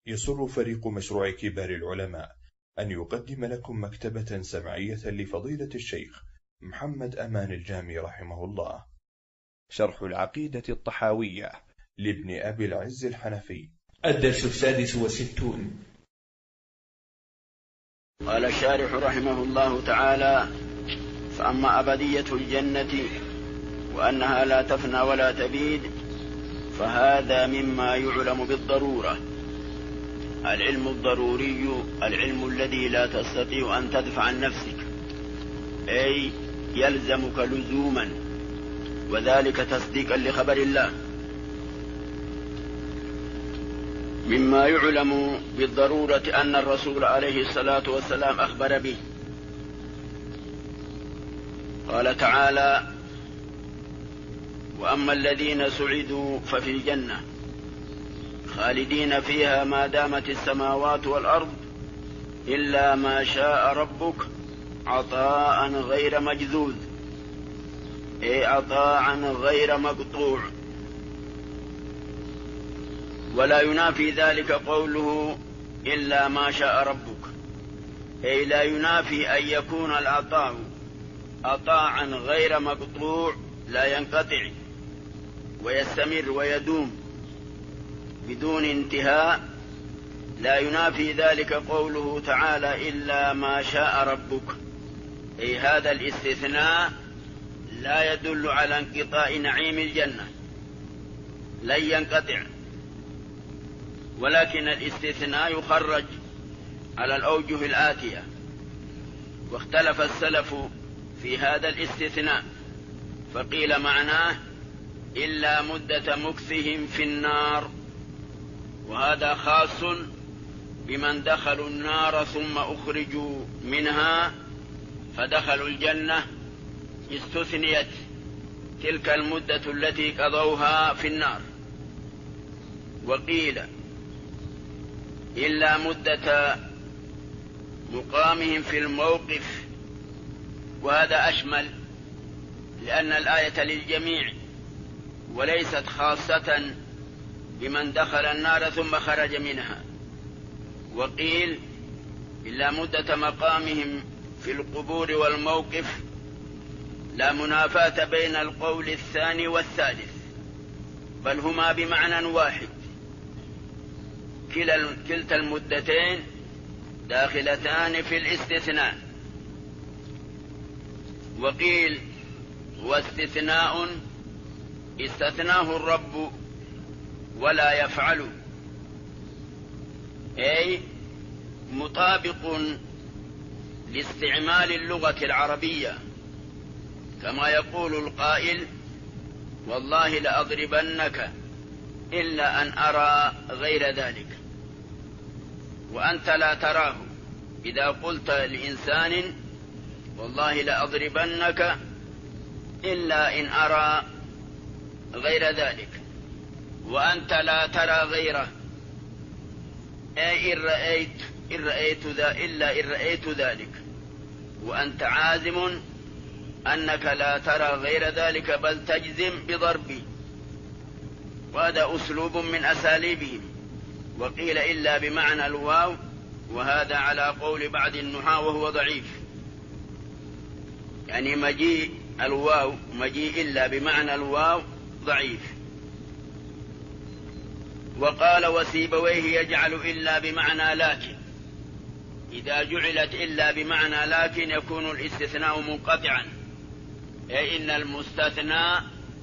يسر فريق مشروع كبار العلماء أن يقدم لكم مكتبة سمعية لفضيلة الشيخ محمد أمان الجامي رحمه الله، شرح العقيدة الطحاوية لابن أبي العز الحنفي، الدرس 66. قال الشارح رحمه الله تعالى: فأما أبدية الجنة وأنها لا تفنى ولا تبيد فهذا مما يعلم بالضرورة. العلم الضروري العلم الذي لا تستطيع أن تدفع عن نفسك، أي يلزمك لزوما، وذلك تصديقا لخبر الله. مما يعلم بالضرورة أن الرسول عليه الصلاة والسلام أخبر به. قال تعالى: وأما الذين سعدوا ففي الجنة خالدين فيها ما دامت السماوات والأرض إلا ما شاء ربك عطاء غير مجذوذ، أي عطاء غير مقطوع. ولا ينافي ذلك قوله إلا ما شاء ربك، أي لا ينافي أن يكون العطاء عطاء غير مقطوع لا ينقطع ويستمر ويدوم بدون انتهاء. لا ينافي ذلك قوله تعالى إلا ما شاء ربك، أي هذا الاستثناء لا يدل على انقطاع نعيم الجنة، لن ينقطع، ولكن الاستثناء يخرج على الأوجه الآتية. واختلف السلف في هذا الاستثناء، فقيل معناه إلا مدة مكثهم في النار، وهذا خاص بمن دخلوا النار ثم أخرجوا منها فدخلوا الجنة، استثنيت تلك المدة التي قضوها في النار. وقيل إلا مدة مقامهم في الموقف، وهذا أشمل لأن الآية للجميع وليست خاصة بمن دخل النار ثم خرج منها. وقيل إلا مدة مقامهم في القبور والموقف، لا منافاة بين القول الثاني والثالث، بل هما بمعنى واحد، كلتا المدتين داخلتان في الاستثناء. وقيل واستثناء استثناه الرب ولا يفعل، أي مطابق لاستعمال اللغة العربية، كما يقول القائل: والله لأضربنك إلا أن أرى غير ذلك، وأنت لا تراه. إذا قلت لإنسان والله لأضربنك إلا إن أرى غير ذلك، وأنت لا ترى غيره، أي إلا إن رأيت ذلك، وأنت عازم أنك لا ترى غير ذلك، بل تجزم بضربي، وهذا أسلوب من أساليبهم. وقيل إلا بمعنى الواو، وهذا على قول بعض النحاة وهو ضعيف، يعني مجيء الواو مجيء إلا بمعنى الواو ضعيف. وقال وسيبويه يجعل إلا بمعنى لكن، إذا جعلت إلا بمعنى لكن يكون الاستثناء منقطعا، أي إن المستثنى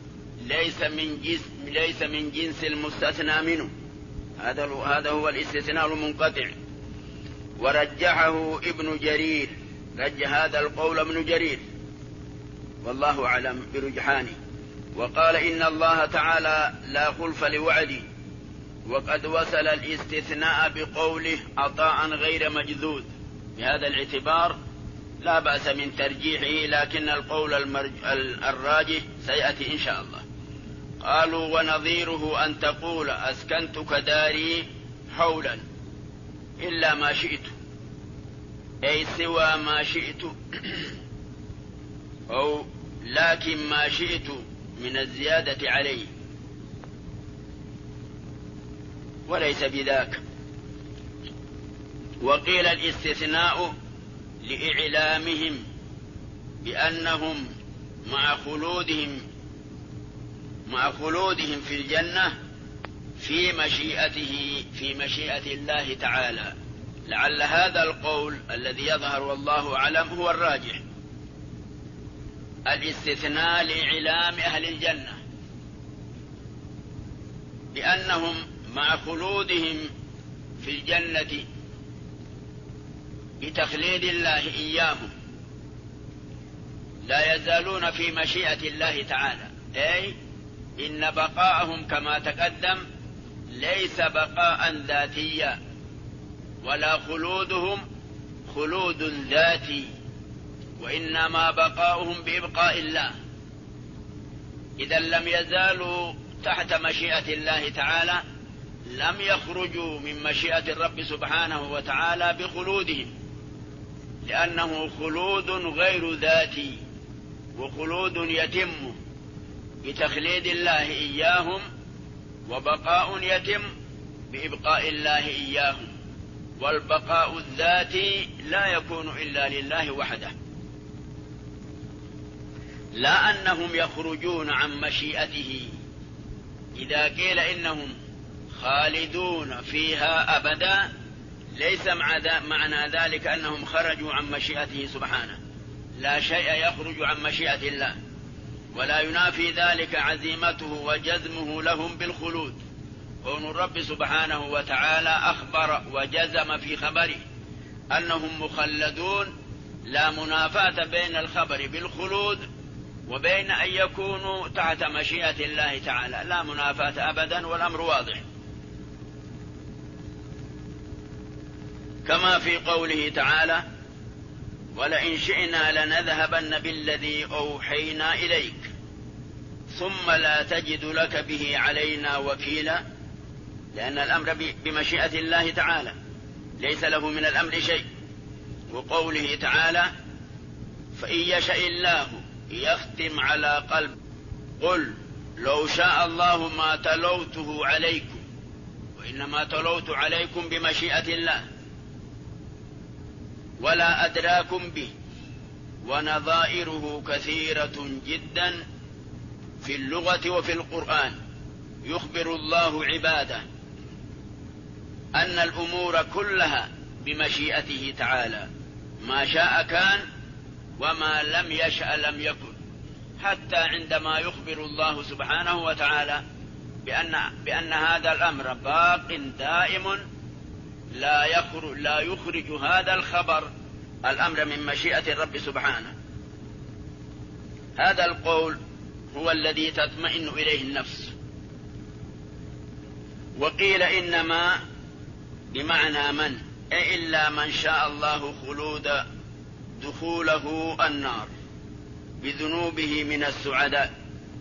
ليس من جنس المستثنى منه، هذا هو الاستثناء المنقطع. ورجحه ابن جرير، رجح هذا القول ابن جرير والله أعلم برجحانه، وقال إن الله تعالى لا خلف لوعده، وقد وصل الاستثناء بقوله عطاء غير مجذوذ. بهذا الاعتبار لا بأس من ترجيحه، لكن القول الراجح سيأتي إن شاء الله. قالوا ونظيره أن تقول أسكنتك داري حولا إلا ما شئت، أي سوى ما شئت، أو لكن ما شئت من الزيادة عليه، وليس بذاك، وقيل الاستثناء لإعلامهم بأنهم مع خلودهم في الجنة في مشيئة الله تعالى. لعل هذا القول الذي يظهر والله أعلم هو الراجح، الاستثناء لإعلام أهل الجنة بأنهم مع خلودهم في الجنة بتخليد الله إياهم لا يزالون في مشيئة الله تعالى، أي إن بقاءهم كما تقدم ليس بقاء ذاتيا، ولا خلودهم خلود ذاتي، وإنما بقاؤهم بإبقاء الله. إذا لم يزالوا تحت مشيئة الله تعالى لم يخرجوا من مشيئة الرب سبحانه وتعالى بخلودهم، لأنه خلود غير ذاتي، وخلود يتم بتخليد الله إياهم، وبقاء يتم بإبقاء الله إياهم، والبقاء الذاتي لا يكون إلا لله وحده. لا أنهم يخرجون عن مشيئته. إذا قيل إنهم خالدون فيها أبدا ليس معنى ذلك أنهم خرجوا عن مشيئته سبحانه، لا شيء يخرج عن مشيئة الله، ولا ينافي ذلك عزيمته وجزمه لهم بالخلود. كون الرب سبحانه وتعالى أخبر وجزم في خبره أنهم مخلدون، لا منافاة بين الخبر بالخلود وبين أن يكونوا تحت مشيئة الله تعالى، لا منافاة أبدا، والأمر واضح. كما في قوله تعالى: ولئن شئنا لنذهبن بالذي أوحينا إليك ثم لا تجد لك به علينا وكيلا، لأن الأمر بمشيئة الله تعالى ليس له من الأمر شيء. وقوله تعالى: فإن يشاء الله يختم على قلب قل لو شاء الله ما تلوته عليكم، وإنما تلوت عليكم بمشيئة الله ولا أدراكم به. ونظائره كثيرة جدا في اللغة وفي القرآن. يخبر الله عباده أن الأمور كلها بمشيئته تعالى، ما شاء كان وما لم يشأ لم يكن، حتى عندما يخبر الله سبحانه وتعالى بأن هذا الأمر باق دائم لا يخرج هذا الخبر الأمر من مشيئة الرب سبحانه. هذا القول هو الذي تطمئن إليه النفس. وقيل إنما بمعنى من، أي إلا من شاء الله دخوله النار بذنوبه من السعداء.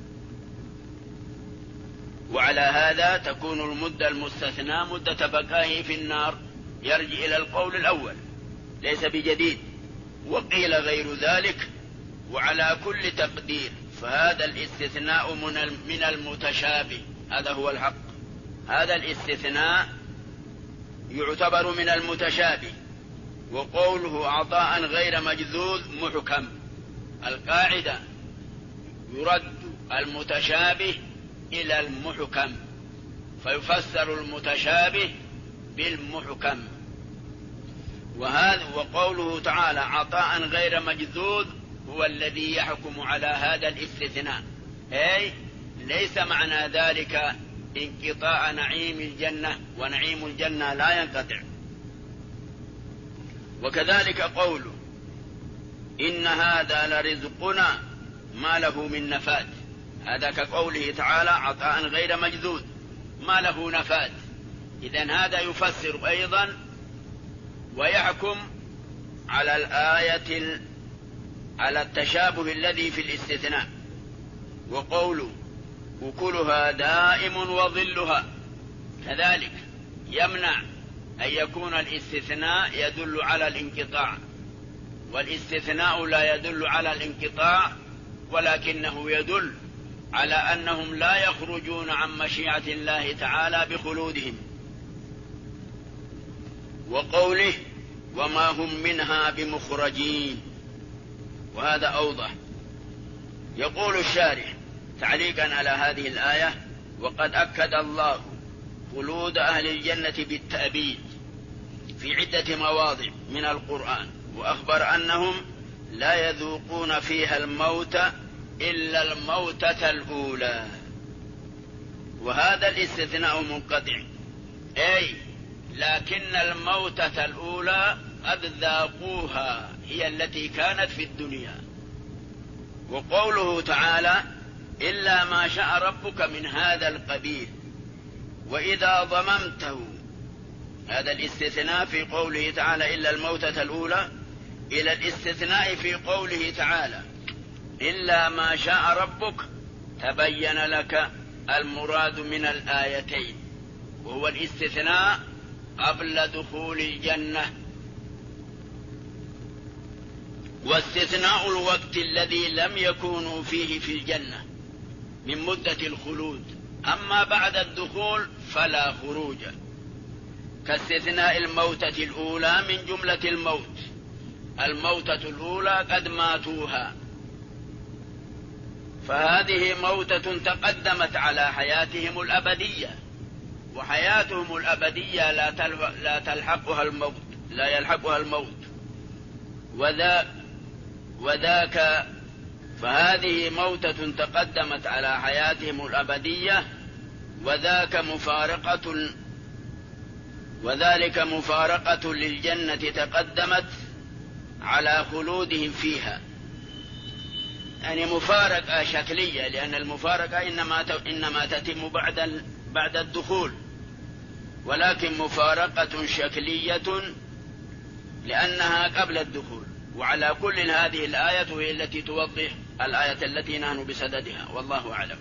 وعلى هذا تكون المدة المستثنى مدة بقائه في النار، يرجع إلى القول الأول ليس بجديد. وقيل غير ذلك. وعلى كل تقدير فهذا الاستثناء من المتشابه، هذا هو الحق. هذا الاستثناء يعتبر من المتشابه، وقوله عطاء غير مجذوذ محكم. القاعدة يرد المتشابه إلى المحكم، فيفسر المتشابه بالمحكم. وقوله تعالى عطاء غير مجذوذ هو الذي يحكم على هذا الاستثناء، أي ليس معنى ذلك انقطاع نعيم الجنة، ونعيم الجنة لا ينقطع. وكذلك قوله إن هذا لرزقنا ما له من نفاد، هذا كقوله تعالى عطاء غير مجذوذ ما له نفاد. إذن هذا يفسر أيضا ويحكم على الآية على التشابه الذي في الاستثناء. وقوله أكلها دائم وظلها كذلك يمنع أن يكون الاستثناء يدل على الانقطاع، والاستثناء لا يدل على الانقطاع، ولكنه يدل على أنهم لا يخرجون عن مشيئة الله تعالى بخلودهم. وقوله وما هم منها بمخرجين. وهذا أوضح. يقول الشارح تعليقا على هذه الآية: وقد أكد الله خلود أهل الجنة بالتأبيد في عدة مواضع من القرآن، وأخبر أنهم لا يذوقون فيها الموت إلا الموتة الأولى. وهذا الاستثناء منقطع، أي لكن الموتة الأولى قد ذاقوها، هي التي كانت في الدنيا. وقوله تعالى: إلا ما شاء ربك من هذا القبيل. وإذا ضممته، هذا الاستثناء في قوله تعالى إلا الموتة الأولى، إلى الاستثناء في قوله تعالى إلا ما شاء ربك، تبين لك المراد من الآيتين، وهو الاستثناء قبل دخول الجنة، واستثناء الوقت الذي لم يكونوا فيه في الجنة من مدة الخلود. أما بعد الدخول فلا خروج، كاستثناء الموتة الأولى من جملة الموت. الموتة الأولى قد ماتوها، فهذه موتة تقدمت على حياتهم الأبدية، وحياتهم الأبدية لا تلحقها الموت، لا يلحقها الموت. وذاك فهذه موتة تقدمت على حياتهم الأبدية، وذلك مفارقة للجنة تقدمت على خلودهم فيها. يعني مفارقة شكلية، لأن المفارقة إنما تتم بعد الدخول، ولكن مفارقة شكلية لأنها قبل الدخول. وعلى كل هذه الآية هي التي توضح الآية التي نحن بصددها، والله أعلم.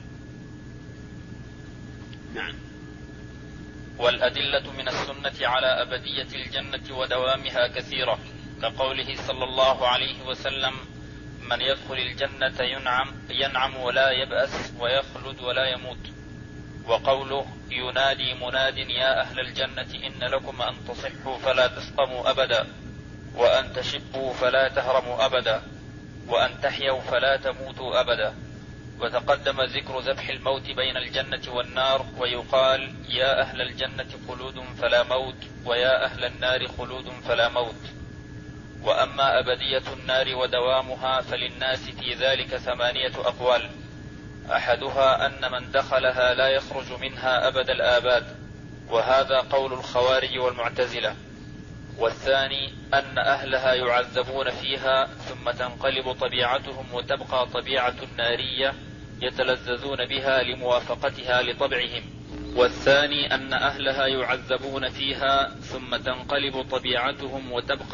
نعم. والأدلة من السنة على أبدية الجنة ودوامها كثيرة، كقوله صلى الله عليه وسلم: من يدخل الجنة ينعم ولا يبأس ويخلد ولا يموت. وقوله: ينادي مناد يا أهل الجنة إن لكم أن تصحوا فلا تسقموا أبدا، وأن تشبوا فلا تهرموا أبدا، وأن تحيوا فلا تموتوا أبدا. وتقدم ذكر ذبح الموت بين الجنة والنار، ويقال: يا أهل الجنة خلود فلا موت، ويا أهل النار خلود فلا موت. وأما أبدية النار ودوامها فللناس في ذلك 8 أقوال. أحدها أن من دخلها لا يخرج منها أبد الآباد، وهذا قول الخوارج والمعتزلة. والثاني أن أهلها يعذبون فيها ثم تنقلب طبيعتهم وتبقى طبيعة نارية يتلذذون بها لموافقتها لطبعهم. والثاني أن أهلها يعذبون فيها ثم تنقلب طبيعتهم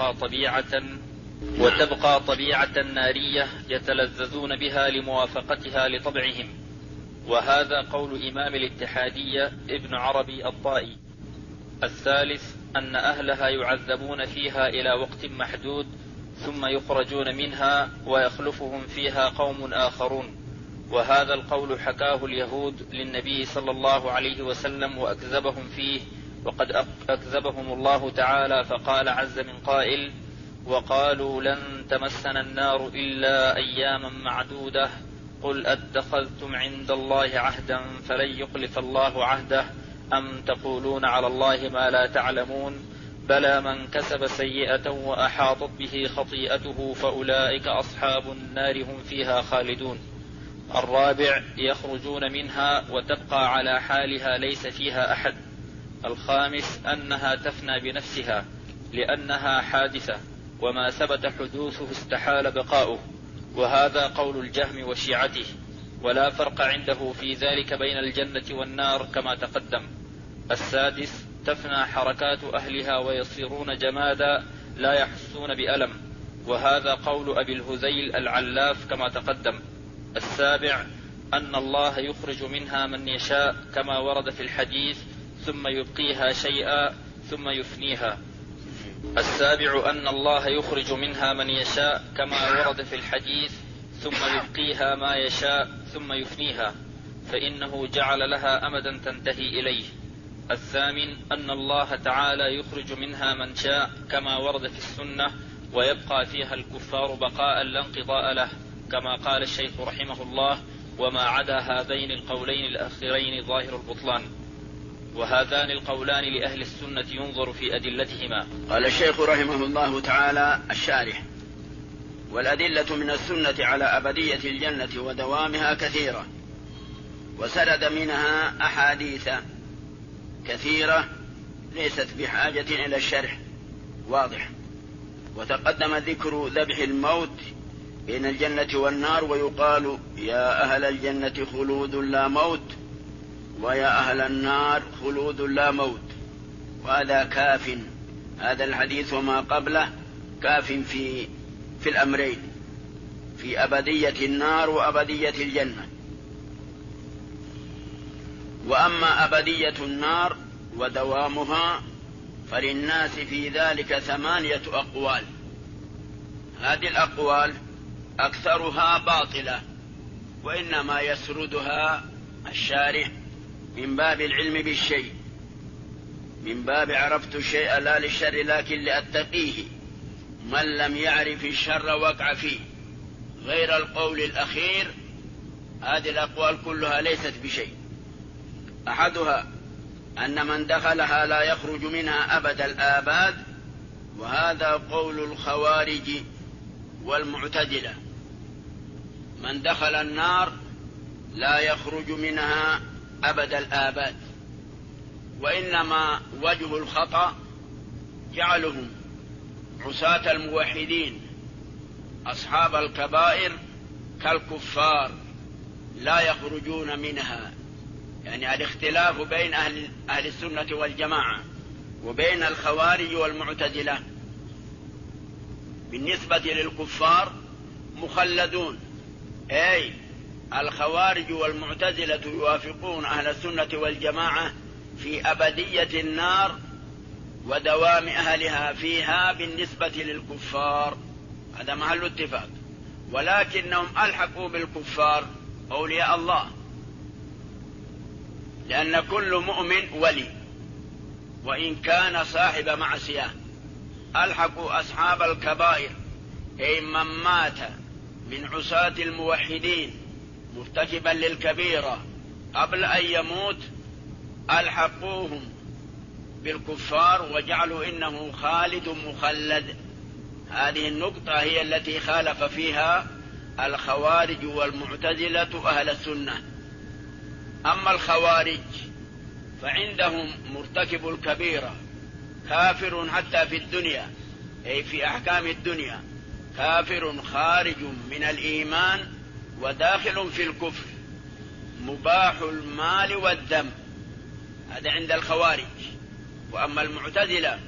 وتبقى طبيعة نارية يتلذذون بها لموافقتها لطبعهم. وهذا قول إمام الاتحادية ابن عربي الطائي. الثالث أن أهلها يعذبون فيها إلى وقت محدود ثم يخرجون منها ويخلفهم فيها قوم آخرون. وهذا القول حكاه اليهود للنبي صلى الله عليه وسلم وأكذبهم فيه، وقد أكذبهم الله تعالى فقال عز من قائل: وقالوا لن تمسنا النار إلا أياما معدودة قل أتخذتم عند الله عهدا فلن يخلف الله عهده أم تقولون على الله ما لا تعلمون بلى من كسب سيئة وأحاطت به خطيئته فأولئك أصحاب النار هم فيها خالدون. الرابع: يخرجون منها وتبقى على حالها ليس فيها أحد. الخامس: أنها تفنى بنفسها لأنها حادثة، وما ثبت حدوثه استحال بقاؤه، وهذا قول الجهم وشيعته، ولا فرق عنده في ذلك بين الجنة والنار كما تقدم. السادس: تفنى حركات أهلها ويصيرون جمادا لا يحسون بألم، وهذا قول أبي الهذيل العلاف كما تقدم. السابع: أن الله يخرج منها من يشاء كما ورد في الحديث ثم يبقيها شيئا ثم يفنيها. السابع: أن الله يخرج منها من يشاء كما ورد في الحديث ثم يبقيها ما يشاء ثم يفنيها، فإنه جعل لها أمدا تنتهي إليه. الثامن أن الله تعالى يخرج منها من شاء كما ورد في السنة، ويبقى فيها الكفار بقاء لا انقضاء له، كما قال الشيخ رحمه الله: وما عدا هذين القولين الأخيرين ظاهر البطلان. وهذان القولان لأهل السنة ينظر في أدلتهما. قال الشيخ رحمه الله تعالى الشارح: والأدلة من السنة على أبدية الجنة ودوامها كثيرة، وسرد منها أحاديث كثيرة ليست بحاجة إلى الشرح واضح. وتقدم ذكر ذبح الموت بين الجنة والنار، ويقال: يا أهل الجنة خلود لا موت، ويا أهل النار خلود لا موت. وهذا كاف، هذا الحديث وما قبله كاف في الأمرين، في أبدية النار وأبدية الجنة. وأما أبدية النار ودوامها فللناس في ذلك 8 أقوال. هذه الأقوال أكثرها باطلة، وإنما يسردها الشارح من باب العلم بالشيء، من باب عرفت الشيء لا للشر لكن لأتقيه، من لم يعرف الشر وقع فيه. غير القول الأخير هذه الأقوال كلها ليست بشيء. أحدها أن من دخلها لا يخرج منها أبد الآباد، وهذا قول الخوارج والمعتزلة. من دخل النار لا يخرج منها أبد الآباد، وإنما وجه الخطأ جعلهم عصاة الموحدين أصحاب الكبائر كالكفار لا يخرجون منها. يعني الاختلاف بين أهل السنة والجماعة وبين الخوارج والمعتزلة: بالنسبة للكفار مخلدون، أي الخوارج والمعتزلة يوافقون أهل السنة والجماعة في أبدية النار ودوام أهلها فيها بالنسبة للكفار، هذا محل اتفاق. ولكنهم ألحقوا بالكفار أولياء الله، لأن كل مؤمن ولي وإن كان صاحب معصية. ألحقوا أصحاب الكبائر، أي من مات من عصاة الموحدين مرتكبا للكبيرة قبل أن يموت، ألحقوهم بالكفار وجعلوا إنه خالد مخلد. هذه النقطة هي التي خالف فيها الخوارج والمعتزلة أهل السنة. أما الخوارج فعندهم مرتكب الكبيرة كافر حتى في الدنيا، أي في أحكام الدنيا كافر خارج من الإيمان وداخل في الكفر، مباح المال والدم، هذا عند الخوارج. وأما المعتزلة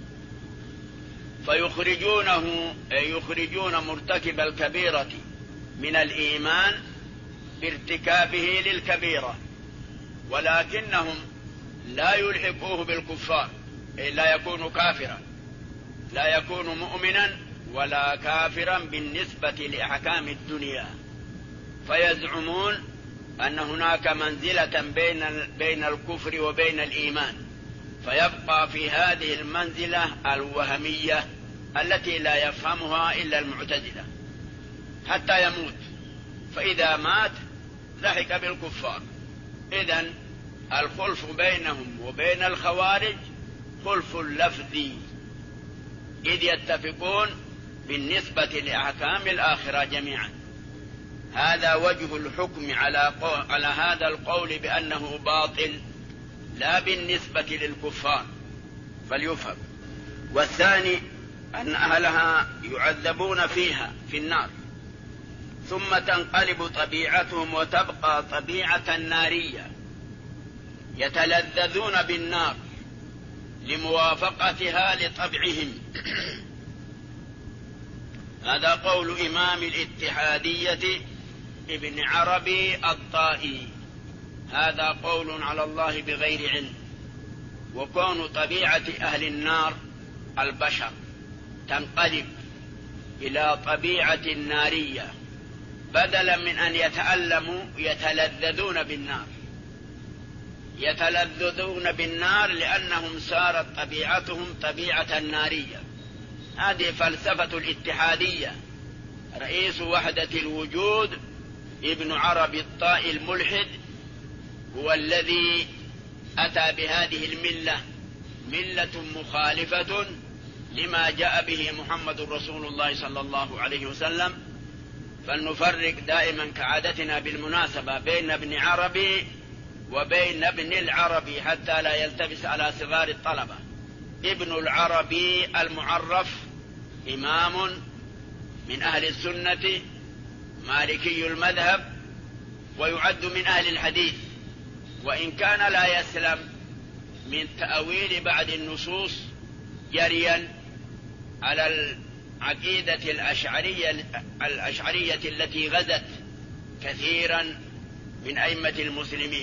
فيخرجونه، أي يخرجون مرتكب الكبيرة من الإيمان بارتكابه للكبيرة، ولكنهم لا يلحقوه بالكفار، أي لا يكون كافرا، لا يكون مؤمنا ولا كافرا بالنسبة لأحكام الدنيا. فيزعمون أن هناك منزلة بين الكفر وبين الإيمان، فيبقى في هذه المنزلة الوهمية التي لا يفهمها إلا المعتزلة حتى يموت، فإذا مات لحق بالكفار. إذن الخلف بينهم وبين الخوارج خلف لفظي، إذ يتفقون بالنسبة لأحكام الآخرة جميعا. هذا وجه الحكم على هذا القول بأنه باطل، لا بالنسبة للكفار، فليفهم. والثاني أن أهلها يعذبون فيها في النار، ثم تنقلب طبيعتهم وتبقى طبيعة نارية، يتلذذون بالنار لموافقتها لطبعهم. هذا قول إمام الاتحادية ابن عربي الطائي، هذا قول على الله بغير علم. وكون طبيعة أهل النار البشر تنقلب إلى طبيعة نارية، بدلا من أن يتألموا يتلذذون بالنار، يتلذذون بالنار لأنهم صارت طبيعتهم طبيعة نارية. هذه فلسفة الاتحادية. رئيس وحدة الوجود ابن عربي الطائي الملحد هو الذي أتى بهذه الملة، ملة مخالفة لما جاء به محمد رسول الله صلى الله عليه وسلم. فلنفرق دائما كعادتنا بالمناسبة بين ابن عربي وبين ابن العربي حتى لا يلتبس على صغار الطلبة. ابن العربي المعرف إمام من أهل السنة، مالكي المذهب، ويعد من أهل الحديث، وإن كان لا يسلم من تأويل بعض النصوص جريا على العقيدة الأشعرية التي غزت كثيرا من أئمة المسلمين.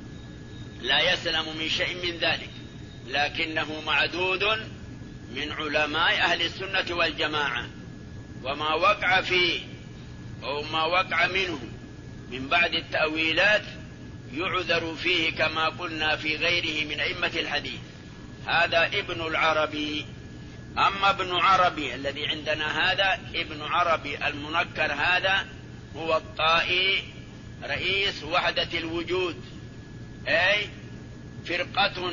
لا يسلم من شيء من ذلك، لكنه معدود من علماء أهل السنة والجماعة. وما وقع فيه أو ما وقع منه من بعد التأويلات يعذر فيه كما قلنا في غيره من أئمة الحديث. هذا ابن العربي. أما ابن عربي الذي عندنا هذا ابن عربي المنكر، هذا هو الطائي رئيس وحدة الوجود، أي فرقة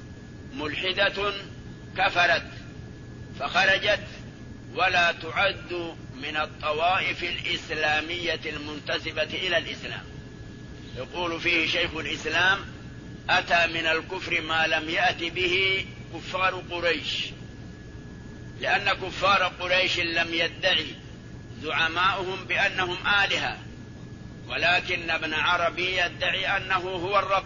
ملحدة كفرت فخرجت ولا تعد من الطوائف الإسلامية المنتسبة إلى الإسلام. يقول فيه شيخ الإسلام: أتى من الكفر ما لم يأت به كفار قريش، لأن كفار قريش لم يدعي زعماؤهم بأنهم آلهة، ولكن ابن عربي يدعي أنه هو الرب،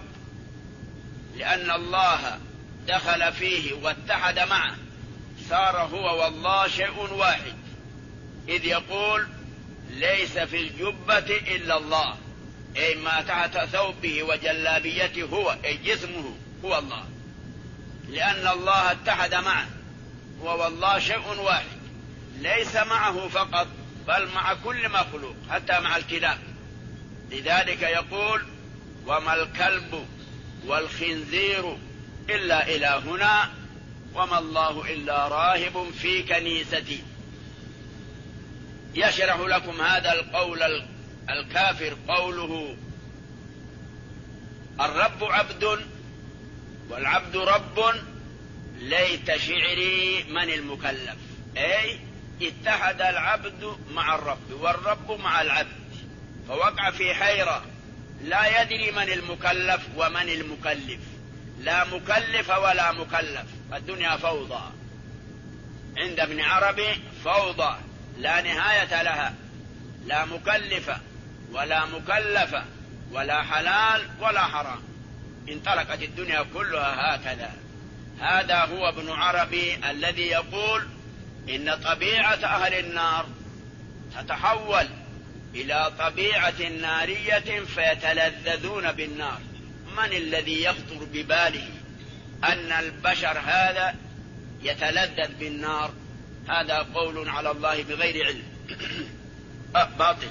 لأن الله دخل فيه واتحد معه، صار هو والله شيء واحد، إذ يقول: ليس في الجبة إلا الله، أي ما تحت ثوبه وجلابيته هو، أي جسمه هو الله، لأن الله اتحد معه، هو والله شيء واحد، ليس معه فقط بل مع كل مخلوق حتى مع الكلاب. لذلك يقول: وما الكلب والخنزير إلا إلهنا وما الله إلا راهب في كنيستي. يشرح لكم هذا القول الكافر قوله: الرب عبد والعبد رب، ليت شعري من المكلف، أي اتحد العبد مع الرب والرب مع العبد، فوقع في حيرة لا يدري من المكلف ومن المكلف، لا مكلف ولا مكلف. الدنيا فوضى عند ابن عربي، فوضى لا نهاية لها، لا مكلفة ولا مكلفة ولا حلال ولا حرام، انطلقت الدنيا كلها هكذا. هذا هو ابن عربي الذي يقول إن طبيعة أهل النار تتحول إلى طبيعة نارية فيتلذذون بالنار. من الذي يخطر بباله أن البشر هذا يتلذذ بالنار؟ هذا قول على الله بغير علم. باطل.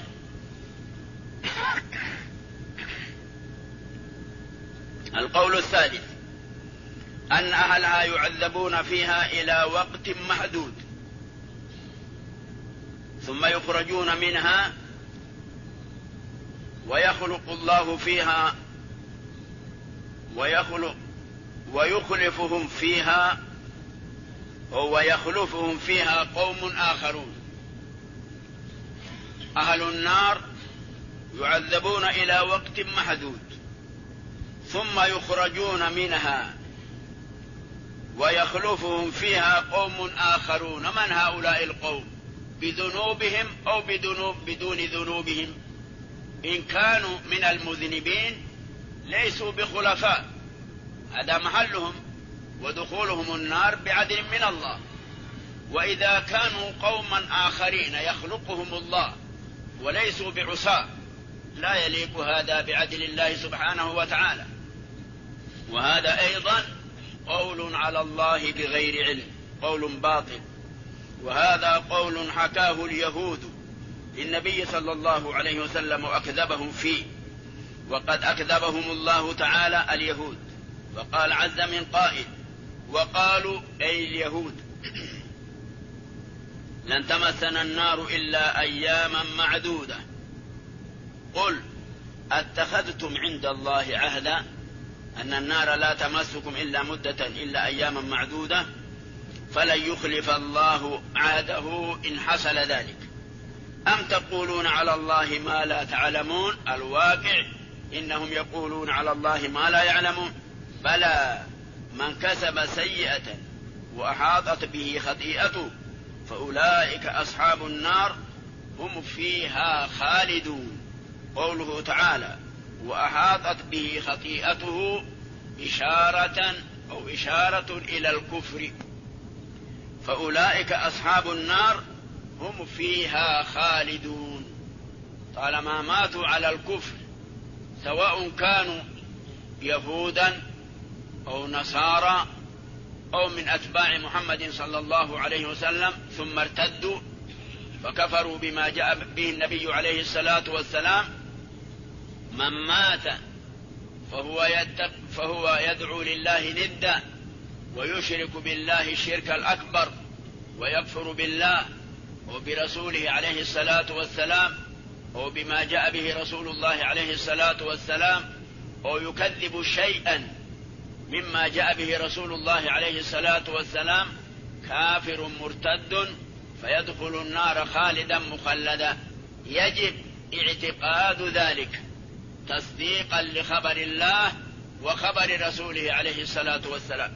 القول الثالث: أن أهلها يعذبون فيها إلى وقت محدود ثم يخرجون منها ويخلق الله فيها ويخلفهم فيها قوم آخرون. أهل النار يعذبون إلى وقت محدود ثم يخرجون منها ويخلفهم فيها قوم آخرون. من هؤلاء القوم؟ بذنوبهم أو بدون ذنوبهم. إن كانوا من المذنبين ليسوا بخلفاء، هذا محلهم ودخولهم النار بعدل من الله. وإذا كانوا قوما آخرين يخلقهم الله وليسوا بعصاة، لا يليق هذا بعدل الله سبحانه وتعالى. وهذا أيضا قول على الله بغير علم، قول باطل. وهذا قول حكاه اليهود للنبي صلى الله عليه وسلم وأكذبهم فيه، وقد أكذبهم الله تعالى اليهود وقال عز من قائل: وقالوا أي اليهود لن تمسنا النار إلا أياما معدودة. قل أتخذتم عند الله عهدا أن النار لا تمسكم إلا مدة إلا أياما معدودة فلن يخلف الله عهده إن حصل ذلك. أم تقولون على الله ما لا تعلمون. الواقع إنهم يقولون على الله ما لا يعلمون. بلى من كسب سيئة وأحاطت به خطيئته فأولئك أصحاب النار هم فيها خالدون. قوله تعالى: وأحاطت به خطيئته إشارة إلى الكفر، فأولئك أصحاب النار هم فيها خالدون. طالما ماتوا على الكفر سواء كانوا يهودا أو نصارى أو من أتباع محمد صلى الله عليه وسلم ثم ارتدوا فكفروا بما جاء به النبي عليه الصلاة والسلام، من مات فهو يدعو لله ندا ويشرك بالله الشرك الأكبر ويكفر بالله وبرسوله عليه الصلاة والسلام وبما جاء به رسول الله عليه الصلاة والسلام أو يكذب شيئا مما جاء به رسول الله عليه الصلاة والسلام كافر مرتد فيدخل النار خالدا مخلدا. يجب اعتقاد ذلك تصديقا لخبر الله وخبر رسوله عليه الصلاة والسلام.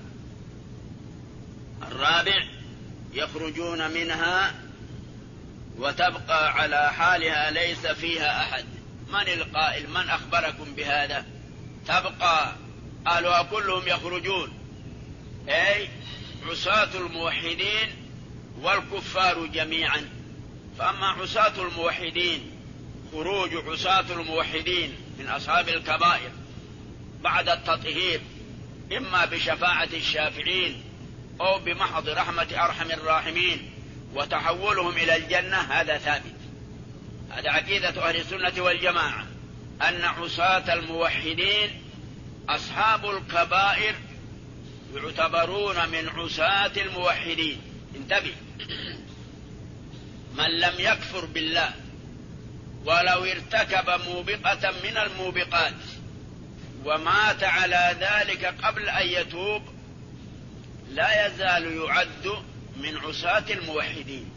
الرابع: يخرجون منها وتبقى على حالها ليس فيها أحد. من القائل؟ من أخبركم بهذا؟ تبقى أهلها كلهم يخرجون، أي عصاة الموحدين والكفار جميعا. فأما عصاة الموحدين خروج عصاة الموحدين من أصحاب الكبائر بعد التطهير إما بشفاعة الشافعين أو بمحض رحمة أرحم الراحمين وتحولهم إلى الجنة، هذا ثابت. هذا عقيدة أهل السنة والجماعة، أن عصاة الموحدين أصحاب الكبائر يعتبرون من عصاة الموحدين. انتبه، من لم يكفر بالله ولو ارتكب موبقة من الموبقات ومات على ذلك قبل أن يتوب لا يزال يعد من عصاة الموحدين.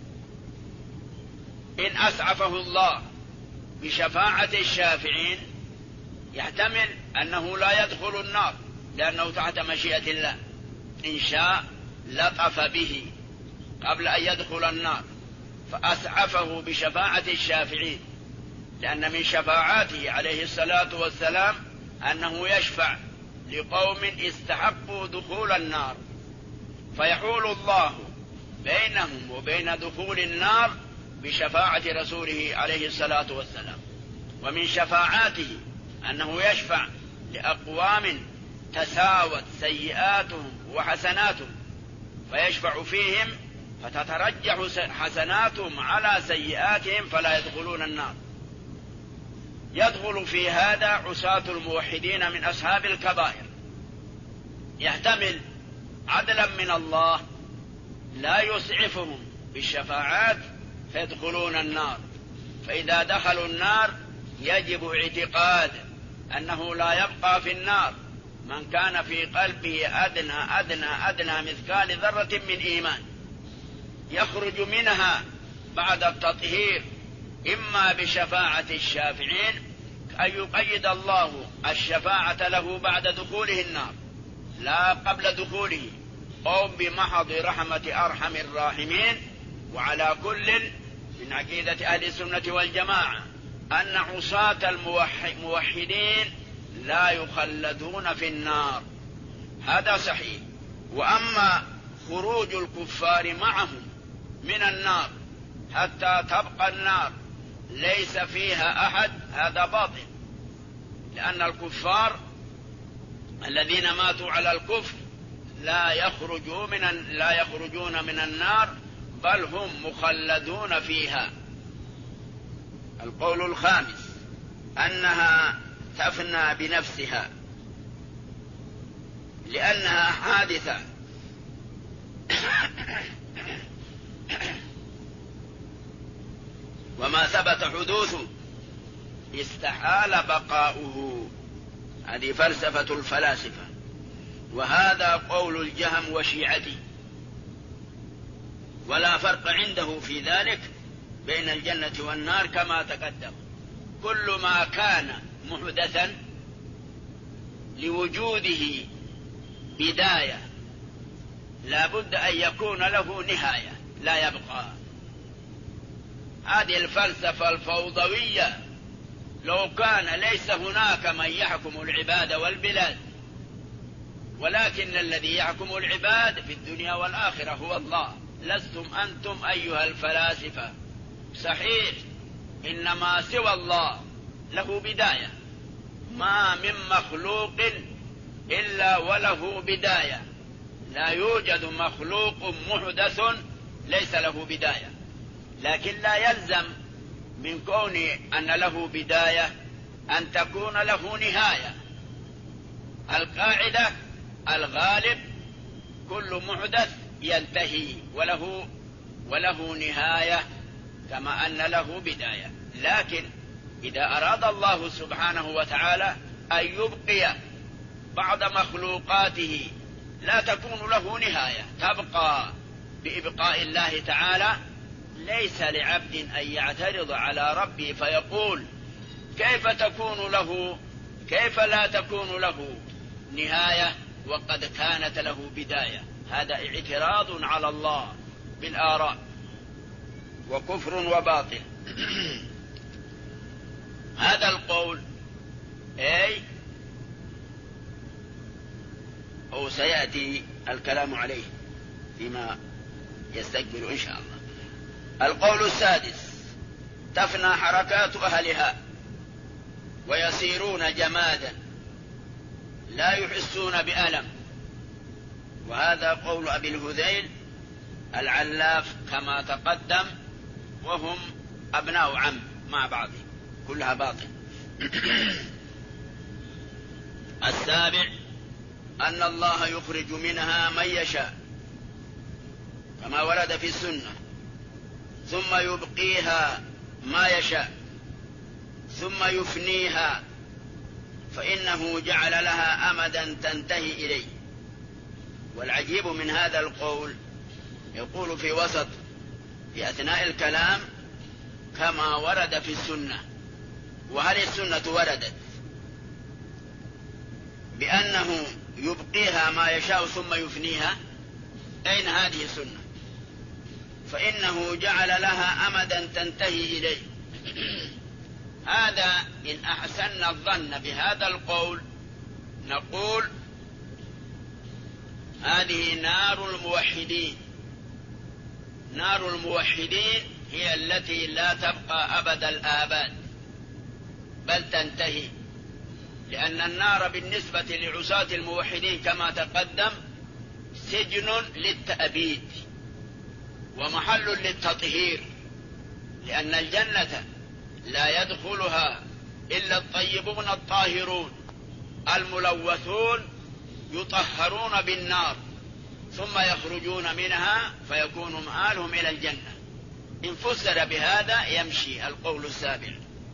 إن أسعفه الله بشفاعة الشافعين يحتمل أنه لا يدخل النار لأنه تحت مشيئة الله، إن شاء لطف به قبل أن يدخل النار فأسعفه بشفاعة الشافعين، لأن من شفاعاته عليه الصلاة والسلام أنه يشفع لقوم استحقوا دخول النار فيحول الله بينهم وبين دخول النار بشفاعة رسوله عليه الصلاة والسلام. ومن شفاعاته أنه يشفع لأقوام تساوت سيئاتهم وحسناتهم فيشفع فيهم فتترجح حسناتهم على سيئاتهم فلا يدخلون النار. يدخل في هذا عصاة الموحدين من أصحاب الكبائر. يحتمل عدلا من الله لا يسعفهم بالشفاعات فيدخلون النار، فإذا دخلوا النار يجب اعتقاد أنه لا يبقى في النار من كان في قلبه أدنى مثقال ذرة من إيمان، يخرج منها بعد التطهير إما بشفاعة الشافعين أن يقيد الله الشفاعة له بعد دخوله النار لا قبل دخوله، أو بمحض رحمة أرحم الراحمين. وعلى كل من عقيدة أهل السنة والجماعة أن عصاة الموحدين لا يخلدون في النار، هذا صحيح. وأما خروج الكفار معهم من النار حتى تبقى النار ليس فيها أحد، هذا باطل، لأن الكفار الذين ماتوا على الكفر لا يخرجون من النار بل هم مخلدون فيها. القول الخامس أنها تفنى بنفسها، لأنها حادثة وما ثبت حدوثه استحال بقاؤه. هذه فلسفة الفلاسفة، وهذا قول الجهم وشيعته، ولا فرق عنده في ذلك بين الجنة والنار كما تقدم. كل ما كان محدثا لوجوده بداية لا بد أن يكون له نهاية لا يبقى. هذه الفلسفة الفوضوية لو كان ليس هناك من يحكم العباد والبلاد، ولكن الذي يحكم العباد في الدنيا والآخرة هو الله، لستم أنتم أيها الفلاسفة. صحيح إنما سوى الله له بداية، ما من مخلوق إلا وله بداية، لا يوجد مخلوق محدث ليس له بداية. لكن لا يلزم من كون أن له بداية أن تكون له نهاية. القاعدة الغالب كل محدث ينتهي وله نهاية كما أن له بداية. لكن إذا أراد الله سبحانه وتعالى أن يبقي بعض مخلوقاته لا تكون له نهاية، تبقى بإبقاء الله تعالى. ليس لعبد أن يعترض على ربه فيقول كيف لا تكون له نهاية وقد كانت له بداية. هذا اعتراض على الله بالآراء وكفر وباطل. هذا القول أو سيأتي الكلام عليه فيما يستقبل إن شاء الله. القول السادس: تفنى حركات أهلها ويصيرون جمادا لا يحسون بألم. وهذا قول أبي الهذيل العلاف كما تقدم، وهم أبناء عم مع بعض، كلها باطل. السابع: أن الله يخرج منها من يشاء كما ورد في السنة، ثم يبقيها ما يشاء ثم يفنيها، فإنه جعل لها أمدا تنتهي إليه. والعجيب من هذا القول يقول في وسط في أثناء الكلام كما ورد في السنة. وهل السنة وردت بأنه يبقيها ما يشاء ثم يفنيها؟ أين هذه السنة؟ فإنه جعل لها أمدا تنتهي إليه. هذا إن أحسننا الظن بهذا القول نقول هذه نار الموحدين. نار الموحدين هي التي لا تبقى أبد الآباد بل تنتهي، لأن النار بالنسبة لعصاة الموحدين كما تقدم سجن للتأبيد ومحل للتطهير، لأن الجنة لا يدخلها إلا الطيبون الطاهرون الملوثون يطهرون بالنار ثم يخرجون منها فيكون مآلهم إلى الجنة. إن فسر بهذا يمشي القول السابع.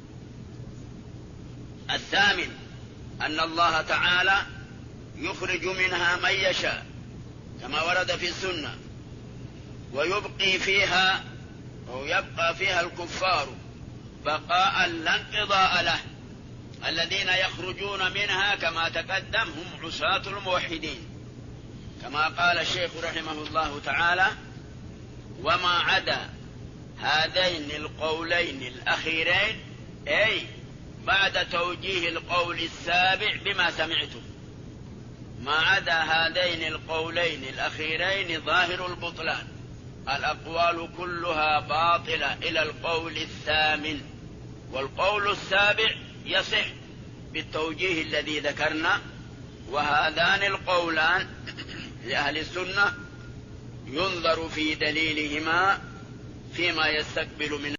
الثامن: أن الله تعالى يخرج منها من يشاء كما ورد في السنة، ويبقي فيها أو يبقى فيها الكفار بقاء لا انقضاء له. الذين يخرجون منها كما تقدم هم عصاة الموحدين، كما قال الشيخ رحمه الله تعالى: وما عدا هذين القولين الأخيرين، أي بعد توجيه القول السابع بما سمعتم، ما عدا هذين القولين الأخيرين ظاهر البطلان، الأقوال كلها باطلة إلى القول الثامن. والقول السابع يصح بالتوجيه الذي ذكرنا. وهذان القولان لأهل السنة ينظر في دليلهما فيما يستقبل من